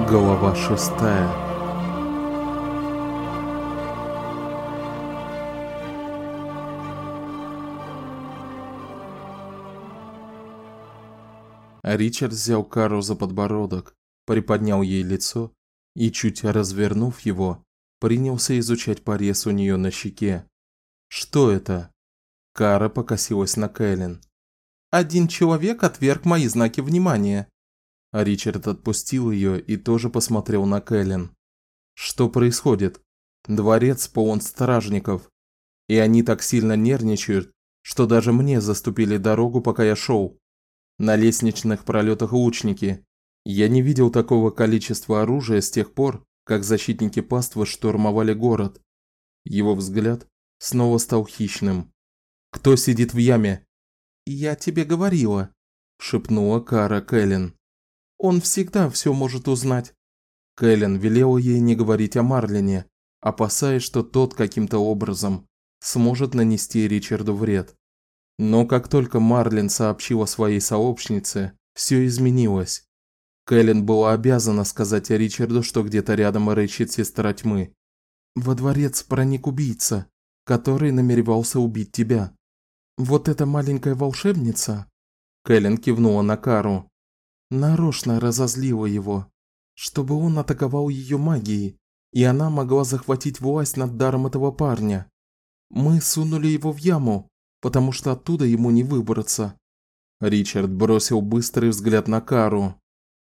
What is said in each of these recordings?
Глава 6. Ричард взял Кару за подбородок, приподнял ей лицо и, чуть развернув его, принялся изучать порез у неё на щеке. Что это? Кара покосилась на Кэлен. Один человек отверг мои знаки внимания. Ричард отпустил её и тоже посмотрел на Кэлен. Что происходит? Дворец полон стражников, и они так сильно нервничают, что даже мне заступили дорогу, пока я шёл. На лестничных пролётах лучники. Я не видел такого количества оружия с тех пор, как защитники паствы штурмовали город. Его взгляд снова стал хищным. Кто сидит в яме? Я тебе говорила, шепнула Кара Кэлен. Он всегда всё может узнать. Кэлен велела ей не говорить о Марлине, опасаясь, что тот каким-то образом сможет нанести Ричарду вред. Но как только Марлин сообщила своей сообщнице, всё изменилось. Кэлен была обязана сказать Ричарду, что где-то рядом рыщет сестра тьмы. Во дворец проник убийца, который намеревался убить тебя. Вот эта маленькая волшебница, Кэлен кивнула на Кару, нарочно разозлила его, чтобы он атаковал её магией, и она могла захватить власть над даром этого парня. Мы сунули его в яму, потому что оттуда ему не выбраться. Ричард бросил быстрый взгляд на Кару.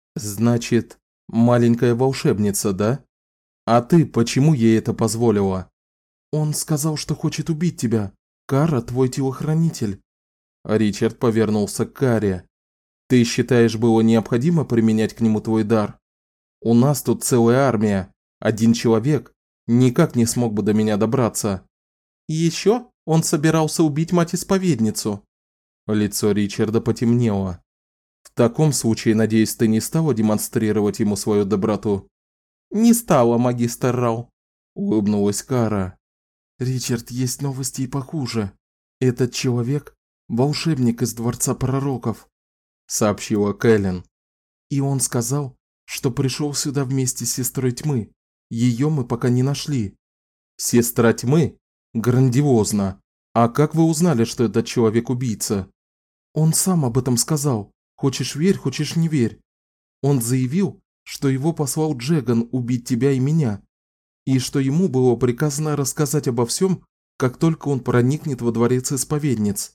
Значит, маленькая волшебница, да? А ты почему ей это позволила? Он сказал, что хочет убить тебя. Кара твой телохранитель. Ричард повернулся к Каре. Ты считаешь, было необходимо применять к нему твой дар? У нас тут целая армия. Один человек никак не смог бы до меня добраться. Ещё он собирался убить мать-исповедницу. Лицо Ричарда потемнело. В таком случае, надеюсь, ты не стала демонстрировать ему свою доброту? Не стала, магистр Рау, улыбнулась Кара. Ричард, есть новости и похуже. Этот человек волшебник из дворца пророков, сообщила Кэлен. И он сказал, что пришёл сюда вместе с сестрой тьмы. Её мы пока не нашли. Сестра тьмы? Грандиозно. А как вы узнали, что этот человек убийца? Он сам об этом сказал. Хочешь верь, хочешь не верь. Он заявил, что его послал Джеган убить тебя и меня, и что ему было приказано рассказать обо всём, как только он проникнет во дворец исповедниц.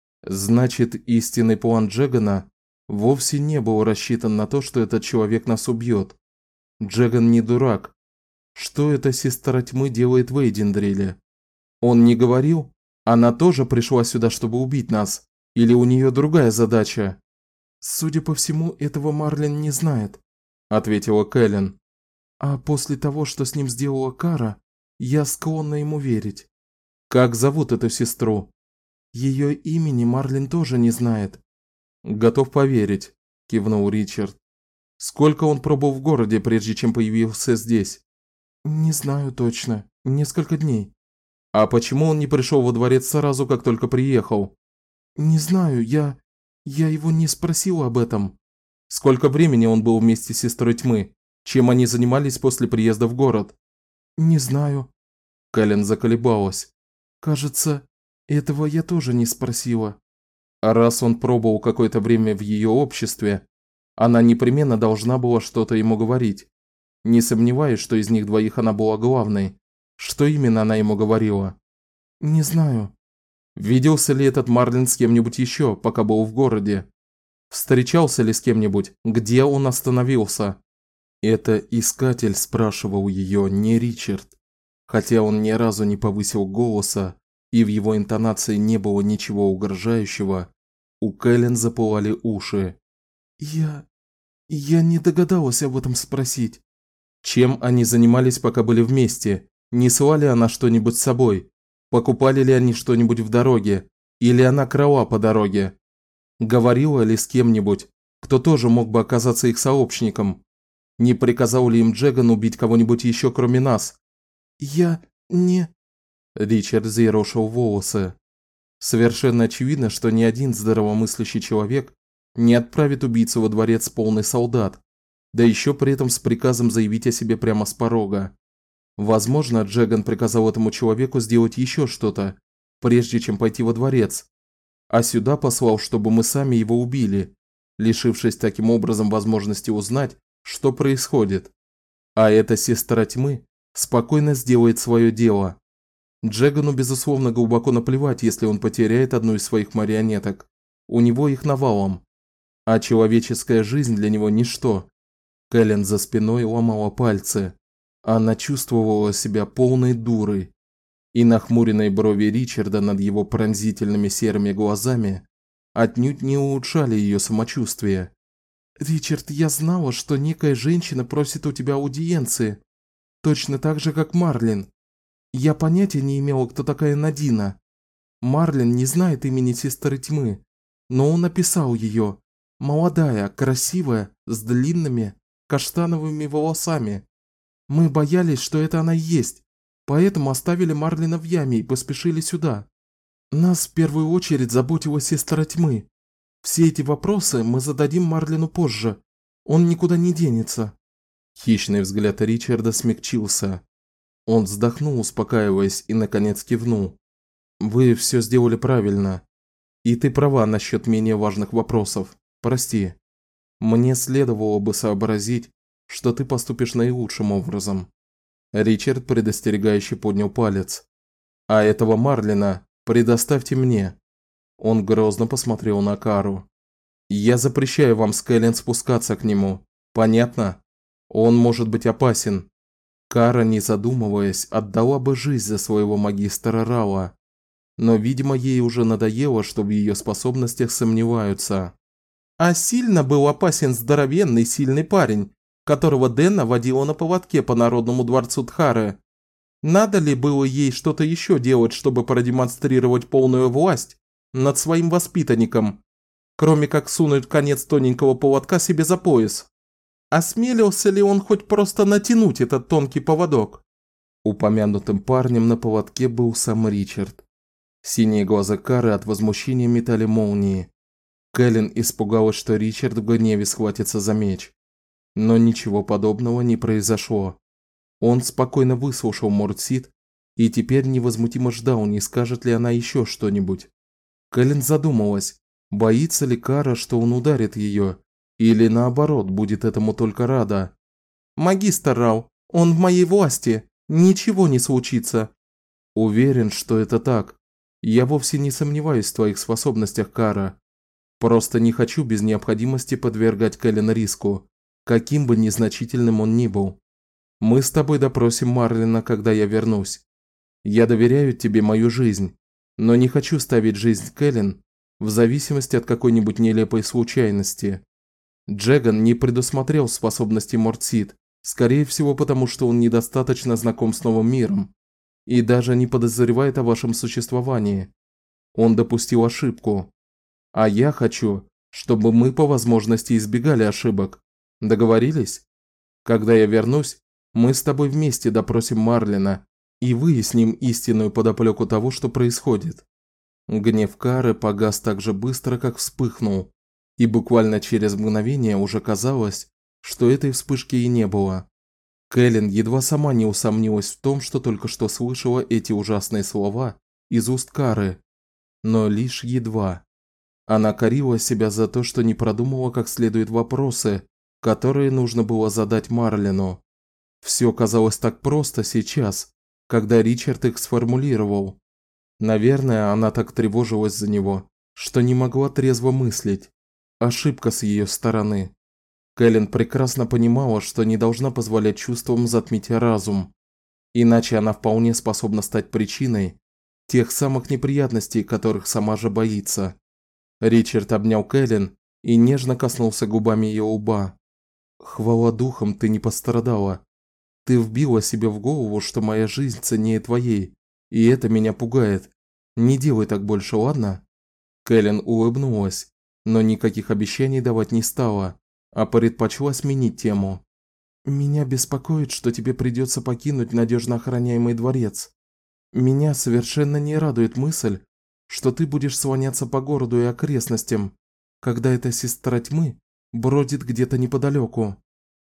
Значит, истинный план Джегана вовсе не был рассчитан на то, что этот человек нас убьёт. Джеган не дурак. Что эта сестра тьмы делает в Эйдендриле? Он не говорил? Она тоже пришла сюда, чтобы убить нас? Или у неё другая задача? Судя по всему, этого Марлин не знает, ответила Кэлен. А после того, что с ним сделала Кара, я склонна ему верить. Как зовут эту сестру? Её имени Марлин тоже не знает. Готов поверить, кивнул Ричард. Сколько он пробыл в городе, прежде чем появился здесь? Не знаю точно, несколько дней. А почему он не пришёл во дворец сразу, как только приехал? Не знаю, я его не спросила об этом. Сколько времени он был вместе с сестрой тьмы? Чем они занимались после приезда в город? Не знаю. Кэлен заколебалась. Кажется, этого я тоже не спросила. А раз он пробыл какое-то время в её обществе, она непременно должна была что-то ему говорить. Не сомневаюсь, что из них двоих она была главной. Что именно она ему говорила? Не знаю. Виделся ли этот Марлин с кем-нибудь ещё, пока был в городе? Встречался ли с кем-нибудь? Где он остановился? Это искатель спрашивал её, не Ричард. Хотя он ни разу не повысил голоса, и в его интонации не было ничего угрожающего, у Кэлен запылали уши. Я не догадалась об этом спросить. Чем они занимались, пока были вместе? Несла ли она что-нибудь с собой? Покупали ли они что-нибудь в дороге? Или она крала по дороге? Говорила ли с кем-нибудь, кто тоже мог бы оказаться их сообщником? Не приказал ли им Джеган убить кого-нибудь ещё, кроме нас? Я не... Ричард взъерошил волосы. Совершенно очевидно, что ни один здравомыслящий человек не отправит убийцу во дворец полный солдат. да еще при этом с приказом заявить о себе прямо с порога. Возможно, Джеган приказал этому человеку сделать еще что-то, прежде чем пойти во дворец, а сюда послал, чтобы мы сами его убили, лишившись таким образом возможности узнать, что происходит. А эта сестра тьмы спокойно сделает свое дело. Джегану, безусловно, глубоко наплевать, если он потеряет одну из своих марионеток. У него их навалом. А человеческая жизнь для него ничто. Кэлен за спиной ломала пальцы. Она чувствовала себя полной дурой. И нахмуренные брови Ричарда над его пронзительными серыми глазами отнюдь не улучшали ее самочувствие. «Ричард, я знала, что некая женщина просит у тебя аудиенции. Точно так же, как Марлин. Я понятия не имела, кто такая Надина. Марлин не знает имени сестры тьмы, но он описал ее. Молодая, красивая, с длинными, каштановыми волосами. Мы боялись, что это она и есть, поэтому оставили Марлина в яме и поспешили сюда. Нас в первую очередь заботила сестра тьмы. Все эти вопросы мы зададим Марлину позже. Он никуда не денется». Хищный взгляд Ричарда смягчился. Он вздохнул, успокаиваясь, и наконец кивнул. «Вы все сделали правильно. И ты права насчет менее важных вопросов. Прости. Мне следовало бы сообразить, что ты поступишь наилучшим образом». Ричард предостерегающе поднял палец. «А этого Марлина предоставьте мне». Он грозно посмотрел на Кару. «Я запрещаю вам с Кэлен спускаться к нему. Понятно? Он может быть опасен». Кара, не задумываясь, отдала бы жизнь за своего магистра Рауа. Но, видимо, ей уже надоело, что в ее способностях сомневаются. А сильно был опасен здоровенный сильный парень, которого Дэнна водила на поводке по Народному дворцу Тхары. Надо ли было ей что-то еще делать, чтобы продемонстрировать полную власть над своим воспитанником, кроме как сунуть конец тоненького поводка себе за пояс? Осмелился ли он хоть просто натянуть этот тонкий поводок? Упомянутым парнем на поводке был сам Ричард. Синие глаза Кары от возмущения метали молнии. Кэлен испугалась, что Ричард в гневе схватится за меч. Но ничего подобного не произошло. Он спокойно выслушал Мортсид и теперь невозмутимо ждал, не скажет ли она еще что-нибудь. Кэлен задумалась, боится ли Кара, что он ударит ее, или наоборот, будет этому только рада. «Магистр Рау, он в моей власти, ничего не случится». «Уверен, что это так. Я вовсе не сомневаюсь в твоих способностях, Кара. Просто не хочу без необходимости подвергать Кэлен риску, каким бы незначительным он ни был. Мы с тобой допросим Марлина, когда я вернусь. Я доверяю тебе мою жизнь, но не хочу ставить жизнь Кэлен в зависимости от какой-нибудь нелепой случайности. Джеган не предусмотрел способности Мортсид, скорее всего потому, что он недостаточно знаком с новым миром и даже не подозревает о вашем существовании. Он допустил ошибку. А я хочу, чтобы мы по возможности избегали ошибок. Договорились? Когда я вернусь, мы с тобой вместе допросим Марлина и выясним истинную подоплеку того, что происходит». Гнев Кары погас так же быстро, как вспыхнул, и буквально через мгновение уже казалось, что этой вспышки и не было. Кэлен едва сама не усомнилась в том, что только что слышала эти ужасные слова из уст Кары, но лишь едва. Она корила себя за то, что не продумала как следует вопросы, которые нужно было задать Марлину. Все казалось так просто сейчас, когда Ричард их сформулировал. Наверное, она так тревожилась за него, что не могла трезво мыслить. Ошибка с ее стороны. Кэлен прекрасно понимала, что не должна позволять чувствам затмить разум, иначе она вполне способна стать причиной тех самых неприятностей, которых сама же боится. Ричард обнял Кэлен и нежно коснулся губами ее лба. «Хвала духам, ты не пострадала. Ты вбила себе в голову, что моя жизнь ценнее твоей, и это меня пугает. Не делай так больше, ладно?» Кэлен улыбнулась, но никаких обещаний давать не стала, а предпочла сменить тему. «Меня беспокоит, что тебе придется покинуть надежно охраняемый дворец. Меня совершенно не радует мысль, что ты будешь слоняться по городу и окрестностям, когда эта сестра тьмы бродит где-то неподалеку.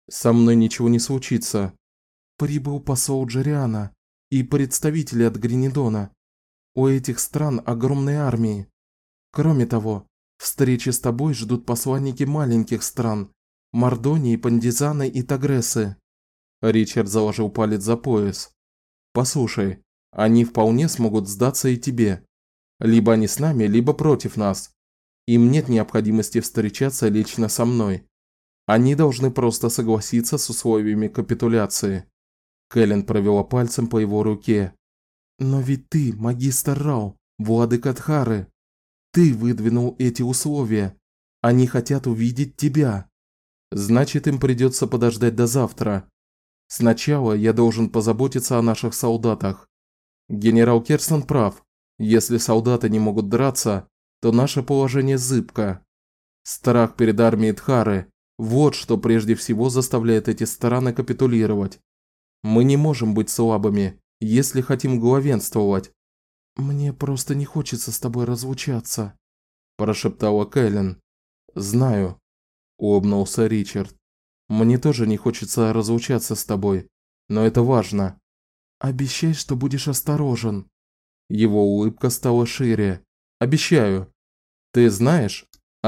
Со мной ничего не случится. Прибыл посол Джериана и представители от Гринидона. У этих стран огромные армии. Кроме того, встречи с тобой ждут посланники маленьких стран – Мордонии, Пандизаны и Тагресы. Ричард заложил палец за пояс. Послушай, они вполне смогут сдаться и тебе. Либо они с нами, либо против нас. Им нет необходимости встречаться лично со мной. Они должны просто согласиться с условиями капитуляции. Кэлен провела пальцем по его руке. Но ведь ты, магистр Рау, владыка Дхары. Ты выдвинул эти условия. Они хотят увидеть тебя. Значит, им придется подождать до завтра. Сначала я должен позаботиться о наших солдатах. Генерал Керстен прав. Если солдаты не могут драться, то наше положение зыбко. Страх перед армией Дхары – вот что прежде всего заставляет эти страны капитулировать. Мы не можем быть слабыми, если хотим главенствовать. Мне просто не хочется с тобой разлучаться, прошептала Кэлен. Знаю, улыбнулся Ричард. Мне тоже не хочется разлучаться с тобой, но это важно. Обещай, что будешь осторожен. Его улыбка стала шире. Обещаю. Ты знаешь,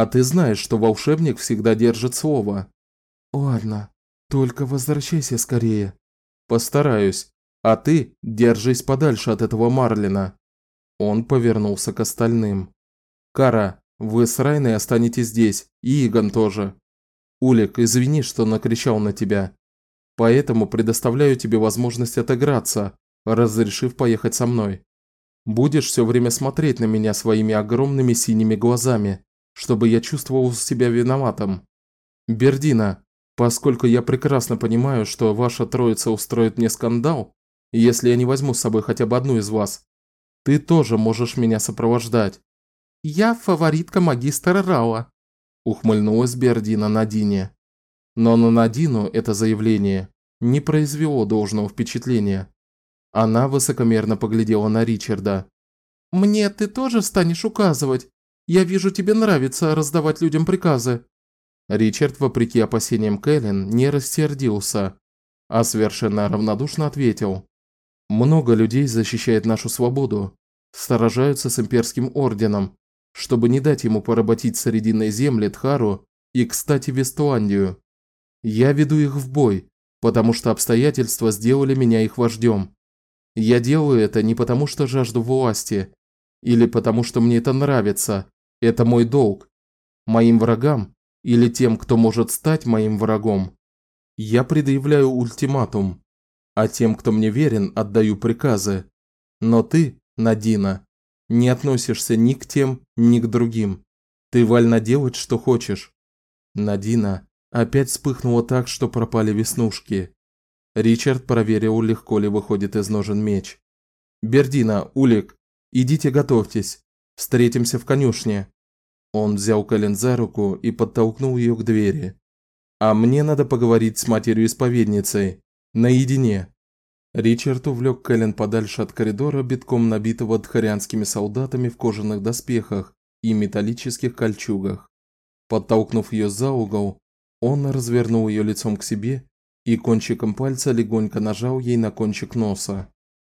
что волшебник всегда держит слово. Ладно, только возвращайся скорее. Постараюсь. А ты держись подальше от этого Марлина. Он повернулся к остальным. Кара, вы с Райной останетесь здесь, и Игон тоже. Улик, извини, что накричал на тебя. Поэтому предоставляю тебе возможность отыграться, разрешив поехать со мной. Будешь все время смотреть на меня своими огромными синими глазами, чтобы я чувствовал себя виноватым. Бердина, поскольку я прекрасно понимаю, что ваша троица устроит мне скандал, если я не возьму с собой хотя бы одну из вас, ты тоже можешь меня сопровождать. Я фаворитка магистра Рауа, ухмыльнулась Бердина Надине. Но на Надину это заявление не произвело должного впечатления. Она высокомерно поглядела на Ричарда. «Мне ты тоже станешь указывать? Я вижу, тебе нравится раздавать людям приказы». Ричард, вопреки опасениям Кэлен, не рассердился, а совершенно равнодушно ответил. «Много людей защищает нашу свободу, сражаются с имперским орденом, чтобы не дать ему поработить Срединные земли, Дхару и, кстати, Вестландию. Я веду их в бой, потому что обстоятельства сделали меня их вождем. Я делаю это не потому, что жажду власти, или потому, что мне это нравится. Это мой долг. Моим врагам, или тем, кто может стать моим врагом, я предъявляю ультиматум, а тем, кто мне верен, отдаю приказы. Но ты, Надина, не относишься ни к тем, ни к другим. Ты вольна делать, что хочешь». Надина опять вспыхнула так, что пропали веснушки. Ричард проверил, легко ли выходит из ножен меч. «Бердина, Улик, идите готовьтесь. Встретимся в конюшне». Он взял Кэлен за руку и подтолкнул ее к двери. «А мне надо поговорить с матерью-исповедницей. Наедине». Ричард увлек Кэлен подальше от коридора, битком набитого дхарианскими солдатами в кожаных доспехах и металлических кольчугах. Подтолкнув ее за угол, он развернул ее лицом к себе и кончиком пальца легонько нажал ей на кончик носа.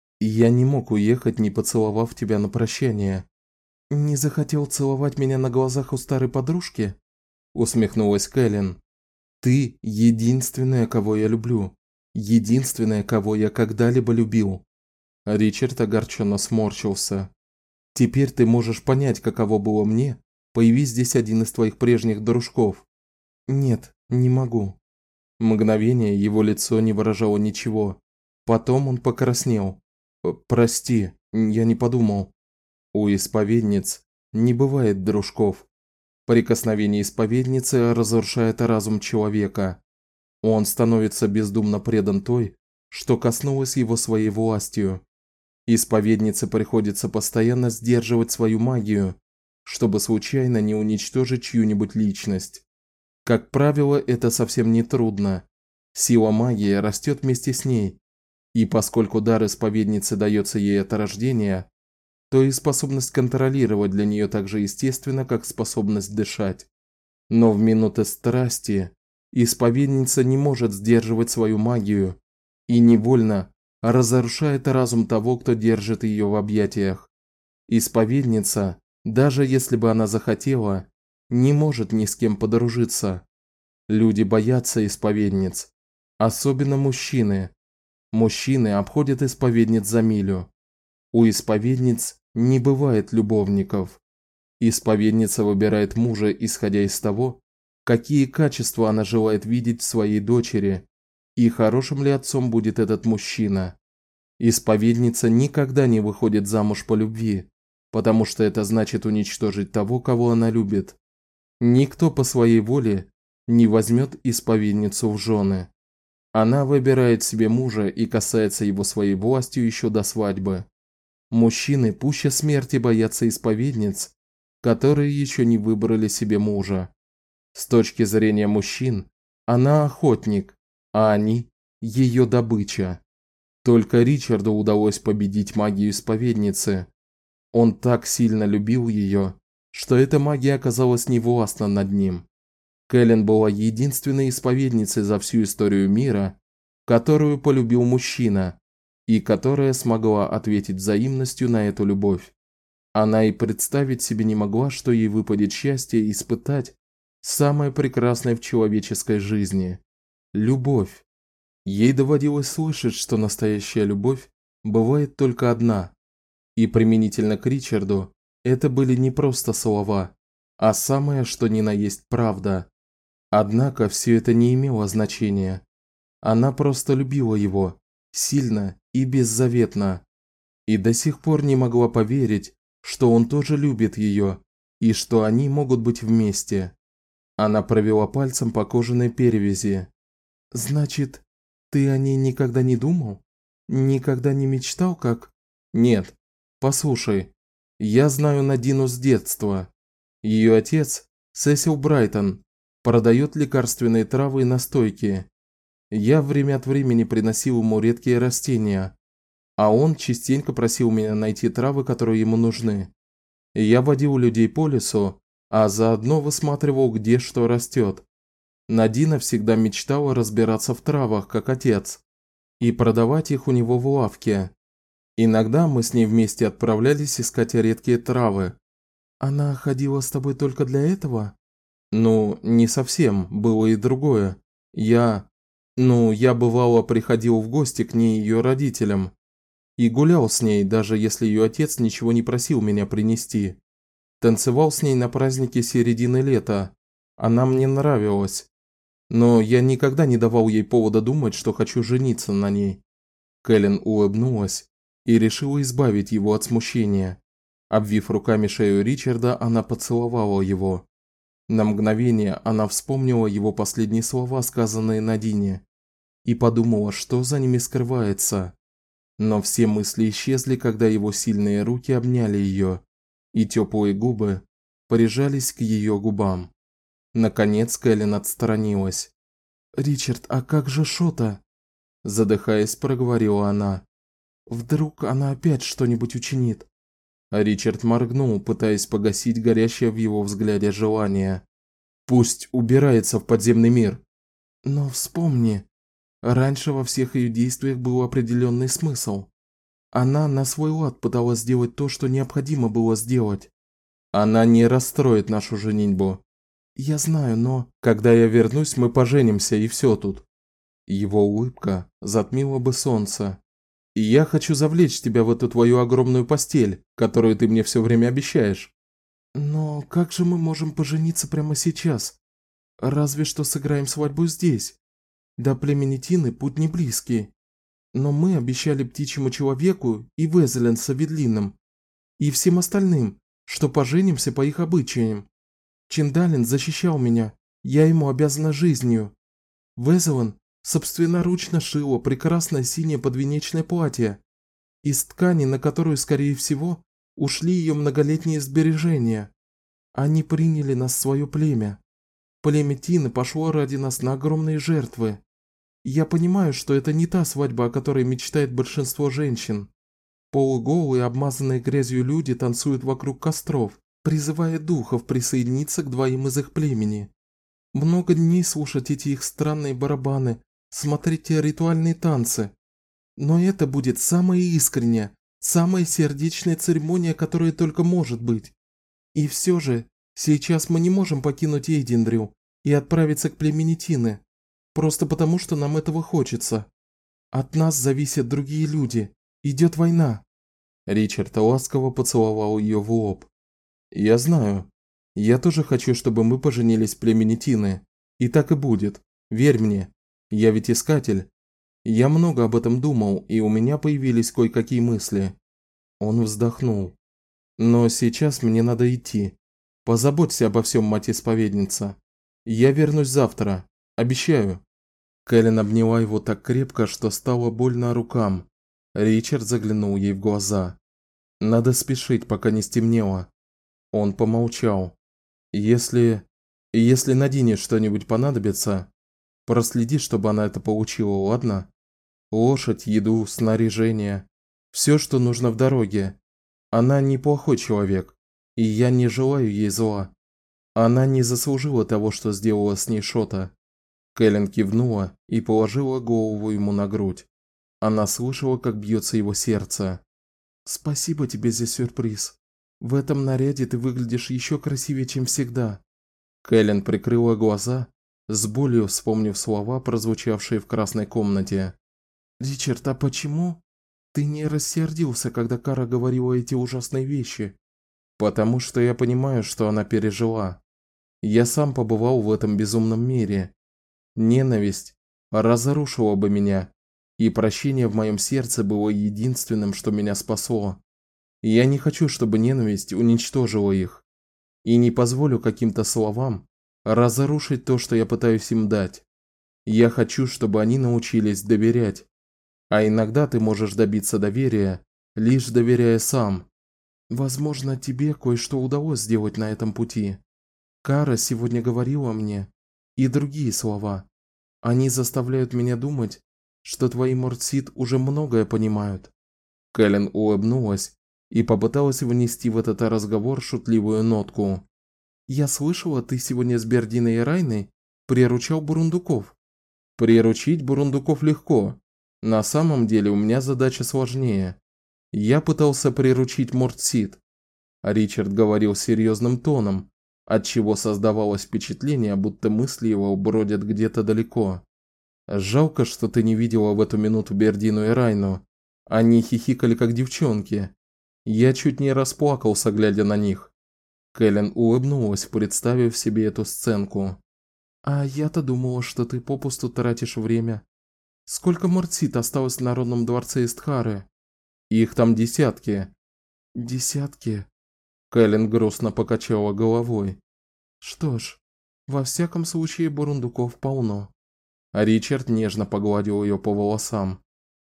«Я не мог уехать, не поцеловав тебя на прощание». «Не захотел целовать меня на глазах у старой подружки?» Усмехнулась Кэлен. «Ты единственная, кого я люблю. Единственная, кого я когда-либо любил». Ричард огорченно сморщился. «Теперь ты можешь понять, каково было мне, появись здесь один из твоих прежних дружков». «Нет, не могу». Мгновение его лицо не выражало ничего. Потом он покраснел. «Прости, я не подумал». У исповедниц не бывает дружков. Прикосновение исповедницы разрушает разум человека. Он становится бездумно предан той, что коснулась его своей властью. Исповеднице приходится постоянно сдерживать свою магию, чтобы случайно не уничтожить чью-нибудь личность. Как правило, это совсем не трудно. Сила магии растет вместе с ней, и поскольку дар исповедницы дается ей от рождения, то и способность контролировать для нее так же естественна, как способность дышать. Но в минуты страсти исповедница не может сдерживать свою магию и невольно разрушает разум того, кто держит ее в объятиях. Исповедница, даже если бы она захотела, не может ни с кем подружиться. Люди боятся исповедниц, особенно мужчины. Мужчины обходят исповедниц за милю. У исповедниц не бывает любовников. Исповедница выбирает мужа, исходя из того, какие качества она желает видеть в своей дочери и хорошим ли отцом будет этот мужчина. Исповедница никогда не выходит замуж по любви, потому что это значит уничтожить того, кого она любит. Никто по своей воле не возьмет исповедницу в жены. Она выбирает себе мужа и касается его своей властью еще до свадьбы. Мужчины пуще смерти боятся исповедниц, которые еще не выбрали себе мужа. С точки зрения мужчин, она охотник, а они ее добыча. Только Ричарду удалось победить магию исповедницы. Он так сильно любил ее, что эта магия оказалась невластна над ним. Кэлен была единственной исповедницей за всю историю мира, которую полюбил мужчина, и которая смогла ответить взаимностью на эту любовь. Она и представить себе не могла, что ей выпадет счастье испытать самое прекрасное в человеческой жизни любовь. Ей доводилось слышать, что настоящая любовь бывает только одна. И применительно к Ричарду это были не просто слова, а самое что ни на есть правда. Однако все это не имело значения. Она просто любила его сильно и беззаветно, и до сих пор не могла поверить, что он тоже любит ее и что они могут быть вместе. Она провела пальцем по кожаной перевязи. Значит, ты о ней никогда не думал? Никогда не мечтал, как? Нет. Послушай, я знаю Надину с детства. Ее отец, Сесил Брайтон, продает лекарственные травы и настойки. Я время от времени приносил ему редкие растения, а он частенько просил меня найти травы, которые ему нужны. Я водил людей по лесу, а заодно высматривал, где что растет. Надина всегда мечтала разбираться в травах, как отец, и продавать их у него в лавке. Иногда мы с ней вместе отправлялись искать редкие травы. Она ходила с тобой только для этого? Ну, не совсем, было и другое. Я бывало приходил в гости к ней и ее родителям и гулял с ней, даже если ее отец ничего не просил меня принести. Танцевал с ней на празднике середины лета. Она мне нравилась. Но я никогда не давал ей повода думать, что хочу жениться на ней. Кэлен улыбнулась и решила избавить его от смущения. Обвив руками шею Ричарда, она поцеловала его. На мгновение она вспомнила его последние слова, сказанные Надине, и подумала, что за ними скрывается. Но все мысли исчезли, когда его сильные руки обняли ее, и теплые губы прижались к ее губам. Наконец Кэлен отстранилась. «Ричард, а как же Шота?» Задыхаясь, проговорила она. «Вдруг она опять что-нибудь учинит?» Ричард моргнул, пытаясь погасить горящее в его взгляде желание. «Пусть убирается в подземный мир». «Но вспомни, раньше во всех ее действиях был определенный смысл. Она на свой лад пыталась сделать то, что необходимо было сделать. Она не расстроит нашу женитьбу. Я знаю, но когда я вернусь, мы поженимся и все тут». Его улыбка затмила бы солнце. «И я хочу завлечь тебя в эту твою огромную постель, которую ты мне все время обещаешь». «Но как же мы можем пожениться прямо сейчас? Разве что сыграем свадьбу здесь. До племени Тины путь не близкий. Но мы обещали птичьему человеку и Везелен с Аведлином, и всем остальным, что поженимся по их обычаям. Чиндалин защищал меня, я ему обязана жизнью. Везелен собственноручно шила прекрасное синее подвенечное платье из ткани, на которую, скорее всего, ушли ее многолетние сбережения. Они приняли нас в свое племя. Племя Тины пошло ради нас на огромные жертвы. Я понимаю, что это не та свадьба, о которой мечтает большинство женщин. Полуголые, обмазанные грязью люди танцуют вокруг костров, призывая духов присоединиться к двоим из их племени. Много дней слушать эти их странные барабаны, смотреть те ритуальные танцы. Но это будет самая искренняя, самая сердечная церемония, которая только может быть. И все же, сейчас мы не можем покинуть Эйдендрю и отправиться к племени Тины, просто потому, что нам этого хочется. От нас зависят другие люди. Идет война. Ричард ласково поцеловал ее в лоб. Я знаю. Я тоже хочу, чтобы мы поженились в племени Тины. И так и будет. Верь мне. Я ведь искатель. Я много об этом думал, и у меня появились кое-какие мысли. Он вздохнул. Но сейчас мне надо идти. Позаботься обо всем, мать-исповедница. Я вернусь завтра. Обещаю. Кэлен обняла его так крепко, что стало больно рукам. Ричард заглянул ей в глаза. Надо спешить, пока не стемнело. Он помолчал. Если Надине что-нибудь понадобится, проследи, чтобы она это получила, ладно? Лошадь, еду, снаряжение, все, что нужно в дороге. Она неплохой человек, и я не желаю ей зла. Она не заслужила того, что сделала с ней Шота. Кэлен кивнула и положила голову ему на грудь. Она слышала, как бьется его сердце. Спасибо тебе за сюрприз. В этом наряде ты выглядишь еще красивее, чем всегда. Кэлен прикрыла глаза, с болью вспомнив слова, прозвучавшие в красной комнате. Ричард, а почему ты не рассердился, когда Кара говорила эти ужасные вещи? Потому что я понимаю, что она пережила. Я сам побывал в этом безумном мире. Ненависть разрушила бы меня, и прощение в моем сердце было единственным, что меня спасло. Я не хочу, чтобы ненависть уничтожила их, и не позволю каким-то словам разрушить то, что я пытаюсь им дать. Я хочу, чтобы они научились доверять. А иногда ты можешь добиться доверия, лишь доверяя сам. Возможно, тебе кое-что удалось сделать на этом пути. Кара сегодня говорила мне, и другие слова. Они заставляют меня думать, что твои Мортсид уже многое понимают. Кэлен улыбнулась и попыталась внести в этот разговор шутливую нотку. Я слышала, ты сегодня с Бердиной и Райной приручал бурундуков. Приручить бурундуков легко. На самом деле у меня задача сложнее. Я пытался приручить Мортсид. Ричард говорил серьезным тоном, отчего создавалось впечатление, будто мысли его бродят где-то далеко. Жалко, что ты не видела в эту минуту Бердину и Райну. Они хихикали как девчонки. Я чуть не расплакался, глядя на них. Кэлен улыбнулась, представив себе эту сценку. А я-то думала, что ты попусту тратишь время. Сколько Мортсид осталось в Народном дворце Истхары? Их там десятки. Десятки? Кэлен грустно покачала головой. Что ж, во всяком случае бурундуков полно. А Ричард нежно погладил ее по волосам.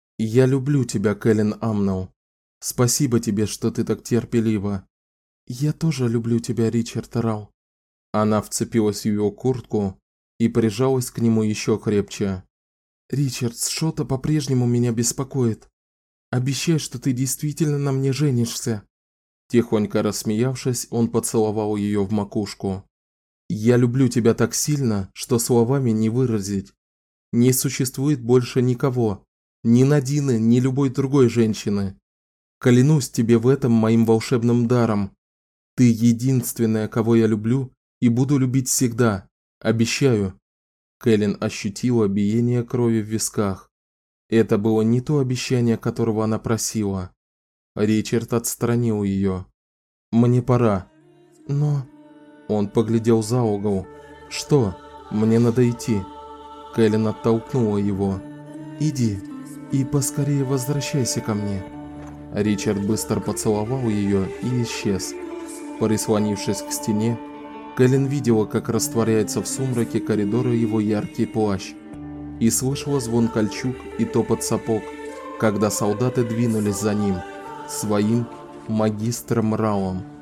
Я люблю тебя, Кэлен Амнел. Спасибо тебе, что ты так терпелива. Я тоже люблю тебя, Ричард Рау. Она вцепилась в его куртку и прижалась к нему еще крепче. Ричард, что-то по-прежнему меня беспокоит. Обещай, что ты действительно на мне женишься. Тихонько рассмеявшись, он поцеловал ее в макушку. Я люблю тебя так сильно, что словами не выразить. Не существует больше никого, ни Надины, ни любой другой женщины. Клянусь тебе в этом моим волшебным даром. Ты единственная, кого я люблю и буду любить всегда. Обещаю. Кэлен ощутила биение крови в висках. Это было не то обещание, которого она просила. Ричард отстранил ее. Мне пора. Но он поглядел за угол. Что? Мне надо идти. Кэлен оттолкнула его. Иди и поскорее возвращайся ко мне. Ричард быстро поцеловал ее и исчез. Прислонившись к стене, Кэлен видела, как растворяется в сумраке коридора его яркий плащ, и слышала звон кольчуг и топот сапог, когда солдаты двинулись за ним, своим магистром Раом.